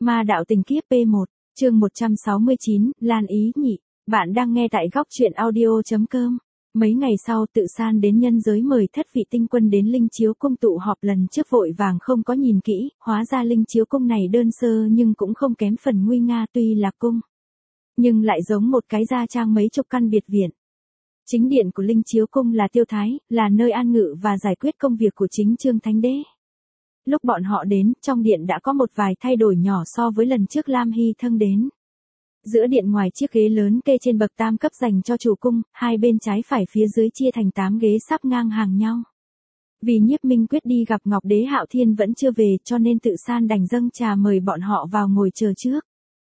Ma đạo tình kiếp P1, chương 169, Lan Ý Nhị. Bạn đang nghe tại góc truyện audio.com. Mấy ngày sau Tự San đến nhân giới mời thất vị tinh quân đến Linh Chiếu Cung tụ họp lần trước, vội vàng không có nhìn kỹ, hóa ra Linh Chiếu Cung này đơn sơ nhưng cũng không kém phần nguy nga, tuy là cung, nhưng lại giống một cái gia trang mấy chục căn biệt viện. Chính điện của Linh Chiếu Cung là Tiêu Thái, là nơi an ngự và giải quyết công việc của chính Trương Thánh Đế. Lúc bọn họ đến, trong điện đã có một vài thay đổi nhỏ so với lần trước Lam Hy Thân đến. Giữa điện, ngoài chiếc ghế lớn kê trên bậc tam cấp dành cho chủ cung, hai bên trái phải phía dưới chia thành 8 ghế sắp ngang hàng nhau. Vì Nhiếp Minh Quyết đi gặp Ngọc Đế Hạo Thiên vẫn chưa về, cho nên Tự San đành dâng trà mời bọn họ vào ngồi chờ trước.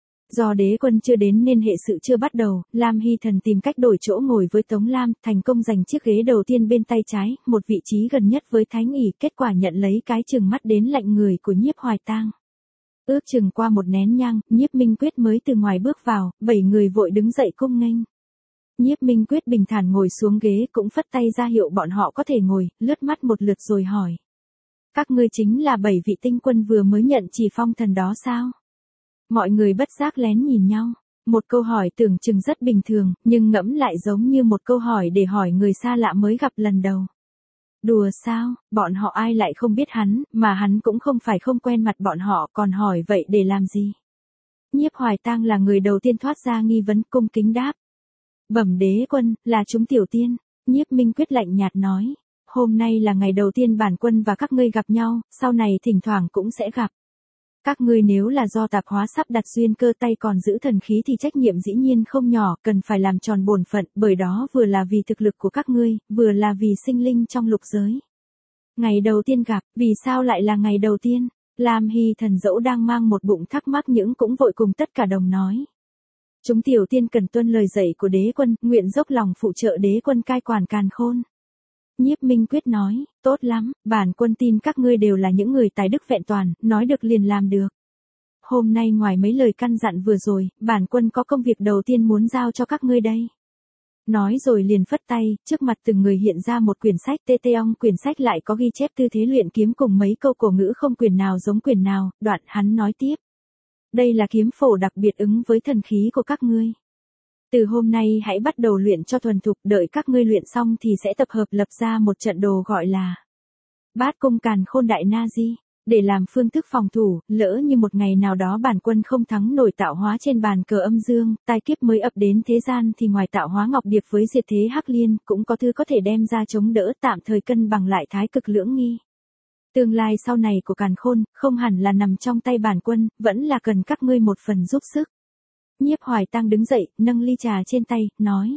Do đế quân chưa đến nên hệ sự chưa bắt đầu, Lam Hy Thần tìm cách đổi chỗ ngồi với Tống Lam, thành công giành chiếc ghế đầu tiên bên tay trái, một vị trí gần nhất với Thái Nghỉ, kết quả nhận lấy cái chừng mắt đến lạnh người của Nhiếp Hoài Tang. Ước chừng qua một nén nhang, Nhiếp Minh Quyết mới từ ngoài bước vào, 7 người vội đứng dậy cung nghênh. Nhiếp Minh Quyết bình thản ngồi xuống ghế, cũng phất tay ra hiệu bọn họ có thể ngồi, lướt mắt một lượt rồi hỏi: các ngươi chính là 7 vị tinh quân vừa mới nhận chỉ phong thần đó sao? Mọi người bất giác lén nhìn nhau. Một câu hỏi tưởng chừng rất bình thường, nhưng ngẫm lại giống như một câu hỏi để hỏi người xa lạ mới gặp lần đầu. Đùa sao, bọn họ ai lại không biết hắn, mà hắn cũng không phải không quen mặt bọn họ, còn hỏi vậy để làm gì? Nhiếp Hoài Tang là người đầu tiên thoát ra nghi vấn, cung kính đáp: bẩm đế quân, là chúng tiểu tiên. Nhiếp Minh Quyết lạnh nhạt nói: hôm nay là ngày đầu tiên bản quân và các ngươi gặp nhau, sau này thỉnh thoảng cũng sẽ gặp. Các ngươi nếu là do tạp hóa sắp đặt duyên cơ, tay còn giữ thần khí thì trách nhiệm dĩ nhiên không nhỏ, cần phải làm tròn bổn phận, bởi đó vừa là vì thực lực của các ngươi, vừa là vì sinh linh trong lục giới. Ngày đầu tiên gặp, vì sao lại là ngày đầu tiên? Lam Hy Thần dẫu đang mang một bụng thắc mắc nhưng cũng vội cùng tất cả đồng nói: chúng tiểu tiên cần tuân lời dạy của đế quân, nguyện dốc lòng phụ trợ đế quân cai quản càn khôn. Nhiếp Minh Quyết nói: tốt lắm, bản quân tin các ngươi đều là những người tài đức vẹn toàn, nói được liền làm được. Hôm nay ngoài mấy lời căn dặn vừa rồi, bản quân có công việc đầu tiên muốn giao cho các ngươi đây. Nói rồi liền phất tay, trước mặt từng người hiện ra một quyển sách tê tê ong, quyển sách lại có ghi chép tư thế luyện kiếm cùng mấy câu cổ ngữ không quyển nào giống quyển nào, đoạn hắn nói tiếp: đây là kiếm phổ đặc biệt ứng với thần khí của các ngươi. Từ hôm nay hãy bắt đầu luyện cho thuần thục, đợi các ngươi luyện xong thì sẽ tập hợp lập ra một trận đồ gọi là Bát Cung Càn Khôn Đại Na Di, để làm phương thức phòng thủ, lỡ như một ngày nào đó bản quân không thắng nổi tạo hóa trên bàn cờ âm dương, tai kiếp mới ập đến thế gian thì ngoài tạo hóa Ngọc Điệp với diệt thế Hắc Liên, cũng có thứ có thể đem ra chống đỡ, tạm thời cân bằng lại thái cực lưỡng nghi. Tương lai sau này của Càn Khôn, không hẳn là nằm trong tay bản quân, vẫn là cần các ngươi một phần giúp sức. Nhiếp Hoài Tang đứng dậy, nâng ly trà trên tay, nói: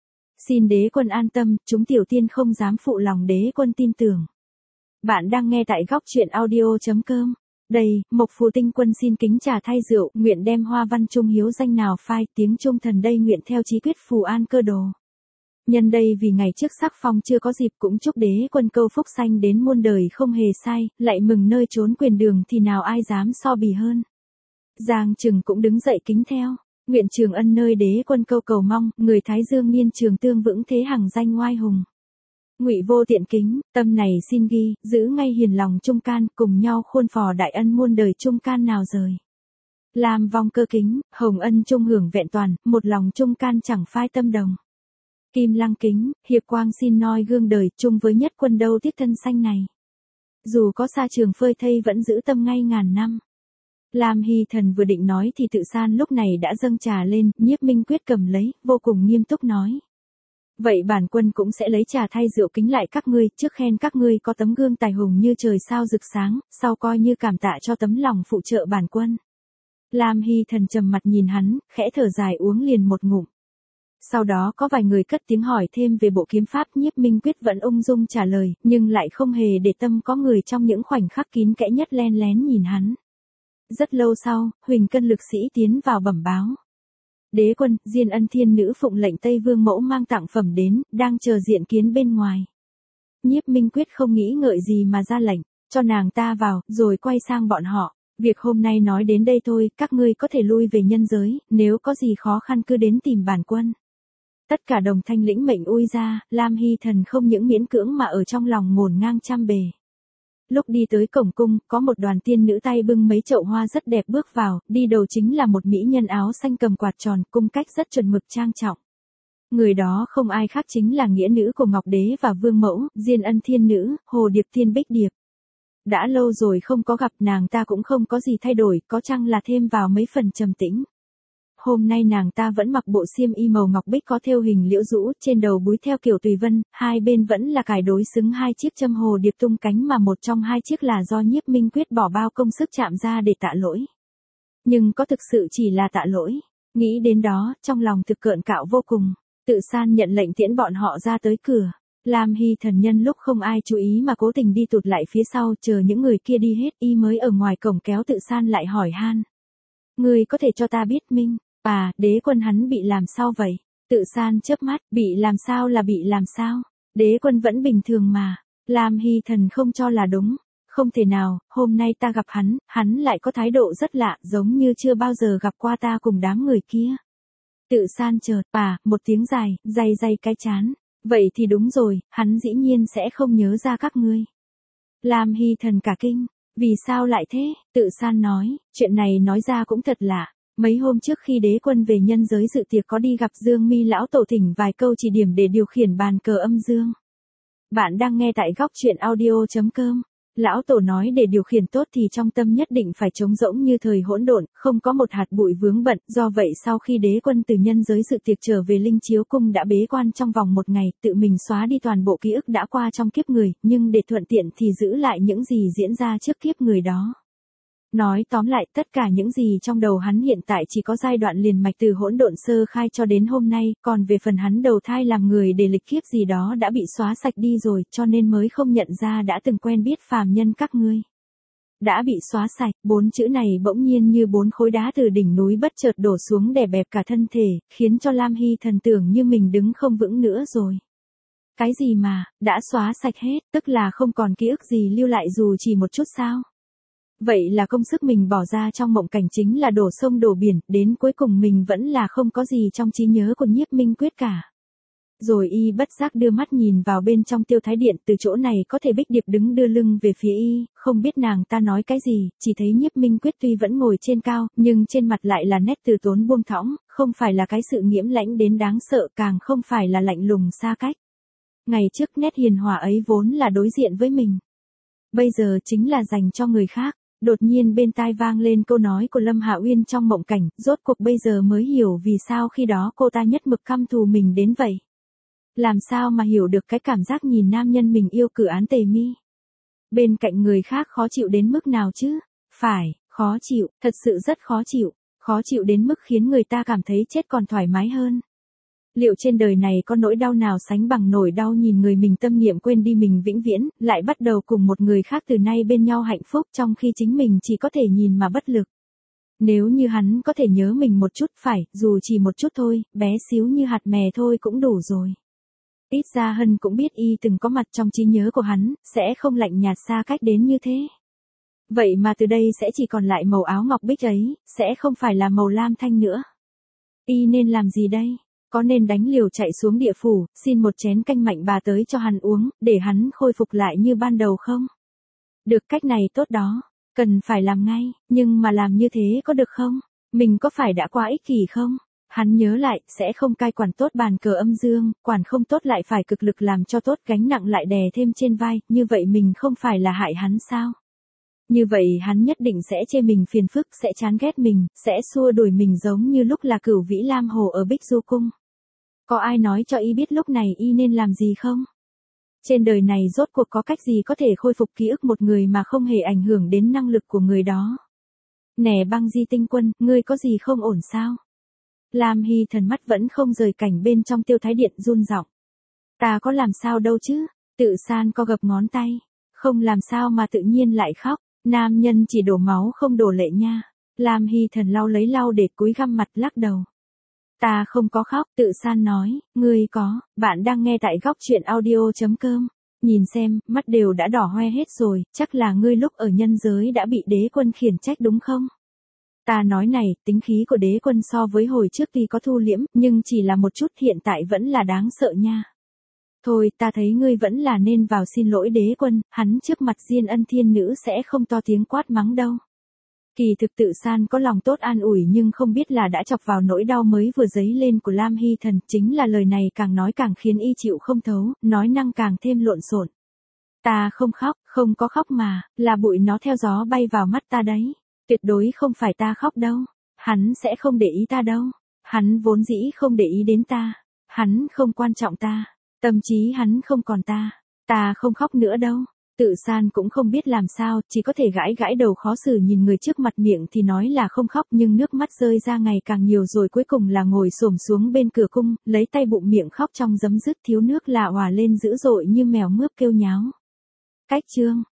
xin đế quân an tâm, chúng tiểu tiên không dám phụ lòng đế quân tin tưởng. Bạn đang nghe tại góc truyện audio.com. Đây, Mộc Phù Tinh Quân xin kính trà thay rượu, nguyện đem hoa văn trung hiếu danh nào phai, tiếng trung thần đây nguyện theo chí quyết phù an cơ đồ. Nhân đây vì ngày trước sắc phong chưa có dịp, cũng chúc đế quân câu phúc sanh đến muôn đời không hề sai, lại mừng nơi trốn quyền đường thì nào ai dám so bì hơn. Giang Trừng cũng đứng dậy kính theo. Nguyện Trường Ân nơi đế quân câu cầu mong, người Thái Dương niên trường tương vững thế hằng danh ngoai hùng. Ngụy Vô Tiện kính, tâm này xin ghi, giữ ngay hiền lòng trung can, cùng nhau khuôn phò đại ân muôn đời trung can nào rời. Lam Vong Cơ kính, hồng ân trung hưởng vẹn toàn, một lòng trung can chẳng phai tâm đồng. Kim Lăng kính, hiệp quang xin noi gương đời, chung với nhất quân đâu tiếc thân xanh này. Dù có xa trường phơi thây vẫn giữ tâm ngay ngàn năm. Lam Hy Thần vừa định nói thì Tự San lúc này đã dâng trà lên, Nhiếp Minh Quyết cầm lấy, vô cùng nghiêm túc nói: vậy bản quân cũng sẽ lấy trà thay rượu kính lại các ngươi, trước khen các ngươi có tấm gương tài hùng như trời sao rực sáng, sau coi như cảm tạ cho tấm lòng phụ trợ bản quân. Lam Hy Thần trầm mặt nhìn hắn, khẽ thở dài uống liền một ngụm. Sau đó có vài người cất tiếng hỏi thêm về bộ kiếm pháp, Nhiếp Minh Quyết vẫn ung dung trả lời, nhưng lại không hề để tâm có người trong những khoảnh khắc kín kẽ nhất len lén nhìn hắn. Rất lâu sau, Huỳnh Cân lực sĩ tiến vào bẩm báo: đế quân, Diên Ân Thiên Nữ phụng lệnh Tây Vương mẫu mang tặng phẩm đến, đang chờ diện kiến bên ngoài. Nhiếp Minh Quyết không nghĩ ngợi gì mà ra lệnh, cho nàng ta vào, rồi quay sang bọn họ: việc hôm nay nói đến đây thôi, các ngươi có thể lui về nhân giới, nếu có gì khó khăn cứ đến tìm bản quân. Tất cả đồng thanh lĩnh mệnh ui ra, Lam Hy Thần không những miễn cưỡng mà ở trong lòng ngổn ngang trăm bề. Lúc đi tới cổng cung, có một đoàn tiên nữ tay bưng mấy chậu hoa rất đẹp bước vào, đi đầu chính là một mỹ nhân áo xanh cầm quạt tròn, cung cách rất chuẩn mực trang trọng. Người đó không ai khác chính là nghĩa nữ của Ngọc Đế và Vương Mẫu, Diên Ân Thiên Nữ, Hồ Điệp Thiên Bích Điệp. Đã lâu rồi không có gặp, nàng ta cũng không có gì thay đổi, có chăng là thêm vào mấy phần trầm tĩnh. Hôm nay nàng ta vẫn mặc bộ xiêm y màu ngọc bích có thêu hình liễu rũ, trên đầu búi theo kiểu tùy vân, hai bên vẫn là cài đối xứng hai chiếc châm hồ điệp tung cánh mà một trong hai chiếc là do Nhiếp Minh Quyết bỏ bao công sức chạm ra để tạ lỗi. Nhưng có thực sự chỉ là tạ lỗi? Nghĩ đến đó, trong lòng thực cợn cạo vô cùng. Tự San nhận lệnh tiễn bọn họ ra tới cửa. Lam Hy Thần nhân lúc không ai chú ý mà cố tình đi tụt lại phía sau, chờ những người kia đi hết, y mới ở ngoài cổng kéo Tự San lại hỏi han. Người có thể cho ta biết Minh? Đế quân hắn bị làm sao vậy? Tự San chớp mắt, bị làm sao là bị làm sao? Đế quân vẫn bình thường mà. Lam Hy Thần không cho là đúng. Không thể nào, hôm nay ta gặp hắn lại có thái độ rất lạ, giống như chưa bao giờ gặp qua ta cùng đám người kia. Tự San chợt, một tiếng dài, day cái chán. Vậy thì đúng rồi, hắn dĩ nhiên sẽ không nhớ ra các ngươi. Lam Hy Thần cả kinh, vì sao lại thế? Tự San nói, chuyện này nói ra cũng thật lạ. Mấy hôm trước khi đế quân về nhân giới dự tiệc có đi gặp Dương Mi lão tổ thỉnh vài câu chỉ điểm để điều khiển bàn cờ âm dương. Bạn đang nghe tại góc truyện audio.com. Lão tổ nói để điều khiển tốt thì trong tâm nhất định phải trống rỗng như thời hỗn độn, không có một hạt bụi vướng bận. Do vậy sau khi đế quân từ nhân giới dự tiệc trở về Linh Chiếu Cung đã bế quan trong vòng một ngày, tự mình xóa đi toàn bộ ký ức đã qua trong kiếp người, nhưng để thuận tiện thì giữ lại những gì diễn ra trước kiếp người đó. Nói tóm lại, tất cả những gì trong đầu hắn hiện tại chỉ có giai đoạn liền mạch từ hỗn độn sơ khai cho đến hôm nay, còn về phần hắn đầu thai làm người để lịch kiếp gì đó đã bị xóa sạch đi rồi, cho nên mới không nhận ra đã từng quen biết phàm nhân các ngươi. Đã bị xóa sạch, 4 chữ này bỗng nhiên như 4 khối đá từ đỉnh núi bất chợt đổ xuống đè bẹp cả thân thể, khiến cho Lam Hy Thần tưởng như mình đứng không vững nữa rồi. Cái gì mà, đã xóa sạch hết, tức là không còn ký ức gì lưu lại dù chỉ một chút sao? Vậy là công sức mình bỏ ra trong mộng cảnh chính là đổ sông đổ biển, đến cuối cùng mình vẫn là không có gì trong trí nhớ của Nhiếp Minh Quyết cả. Rồi y bất giác đưa mắt nhìn vào bên trong Tiêu Thái Điện, từ chỗ này có thể Bích Điệp đứng đưa lưng về phía y, không biết nàng ta nói cái gì, chỉ thấy Nhiếp Minh Quyết tuy vẫn ngồi trên cao, nhưng trên mặt lại là nét từ tốn buông thõng, không phải là cái sự nghiễm lãnh đến đáng sợ, càng không phải là lạnh lùng xa cách. Ngày trước nét hiền hòa ấy vốn là đối diện với mình. Bây giờ chính là dành cho người khác. Đột nhiên bên tai vang lên câu nói của Lâm Hạ Uyên trong mộng cảnh, rốt cuộc bây giờ mới hiểu vì sao khi đó cô ta nhất mực căm thù mình đến vậy. Làm sao mà hiểu được cái cảm giác nhìn nam nhân mình yêu cử án tề mi. Bên cạnh người khác khó chịu đến mức nào chứ? Phải, khó chịu, thật sự rất khó chịu đến mức khiến người ta cảm thấy chết còn thoải mái hơn. Liệu trên đời này có nỗi đau nào sánh bằng nỗi đau nhìn người mình tâm niệm quên đi mình vĩnh viễn, lại bắt đầu cùng một người khác từ nay bên nhau hạnh phúc trong khi chính mình chỉ có thể nhìn mà bất lực. Nếu như hắn có thể nhớ mình một chút, phải, dù chỉ một chút thôi, bé xíu như hạt mè thôi cũng đủ rồi. Ít ra Hân cũng biết y từng có mặt trong trí nhớ của hắn, sẽ không lạnh nhạt xa cách đến như thế. Vậy mà từ đây sẽ chỉ còn lại màu áo ngọc bích ấy, sẽ không phải là màu lam thanh nữa. Y nên làm gì đây? Có nên đánh liều chạy xuống địa phủ, xin một chén canh mạnh bà tới cho hắn uống, để hắn khôi phục lại như ban đầu không? Được, cách này tốt đó, cần phải làm ngay, nhưng mà làm như thế có được không? Mình có phải đã quá ích kỷ không? Hắn nhớ lại, sẽ không cai quản tốt bàn cờ âm dương, quản không tốt lại phải cực lực làm cho tốt, gánh nặng lại đè thêm trên vai, như vậy mình không phải là hại hắn sao? Như vậy hắn nhất định sẽ chê mình phiền phức, sẽ chán ghét mình, sẽ xua đuổi mình giống như lúc là Cửu Vĩ Lam Hồ ở Bích Du Cung. Có ai nói cho y biết lúc này y nên làm gì không? Trên đời này rốt cuộc có cách gì có thể khôi phục ký ức một người mà không hề ảnh hưởng đến năng lực của người đó? Nè Băng Di Tinh Quân, ngươi có gì không ổn sao? Lam Hy Thần mắt vẫn không rời cảnh bên trong Tiêu Thái Điện, run giọng. Ta có làm sao đâu chứ? Tự San co gập ngón tay. Không làm sao mà tự nhiên lại khóc. Nam nhân chỉ đổ máu không đổ lệ nha. Lam Hy Thần lau lấy lau để cúi găm mặt lắc đầu. Ta không có khóc, Tự San nói, ngươi có, bạn đang nghe tại góc truyện audio.com. Nhìn xem, mắt đều đã đỏ hoe hết rồi, chắc là ngươi lúc ở nhân giới đã bị đế quân khiển trách đúng không? Ta nói này, tính khí của đế quân so với hồi trước tuy có thu liễm, nhưng chỉ là một chút, hiện tại vẫn là đáng sợ nha. Thôi ta thấy ngươi vẫn là nên vào xin lỗi đế quân, hắn trước mặt Diên Ân thiên nữ sẽ không to tiếng quát mắng đâu. Kỳ thực Tự San có lòng tốt an ủi nhưng không biết là đã chọc vào nỗi đau mới vừa dấy lên của Lam Hy Thần, chính là lời này càng nói càng khiến y chịu không thấu, nói năng càng thêm lộn xộn. Ta không khóc, không có khóc mà, là bụi nó theo gió bay vào mắt ta đấy. Tuyệt đối không phải ta khóc đâu. Hắn sẽ không để ý ta đâu. Hắn vốn dĩ không để ý đến ta. Hắn không quan trọng ta. Tâm trí hắn không còn ta. Ta không khóc nữa đâu. Tự San cũng không biết làm sao, chỉ có thể gãi gãi đầu khó xử nhìn người trước mặt, miệng thì nói là không khóc nhưng nước mắt rơi ra ngày càng nhiều rồi cuối cùng là ngồi xổm xuống bên cửa cung, lấy tay bụng miệng khóc trong giấm dứt, thiếu nước là òa lên dữ dội như mèo mướp kêu nháo. Cách chương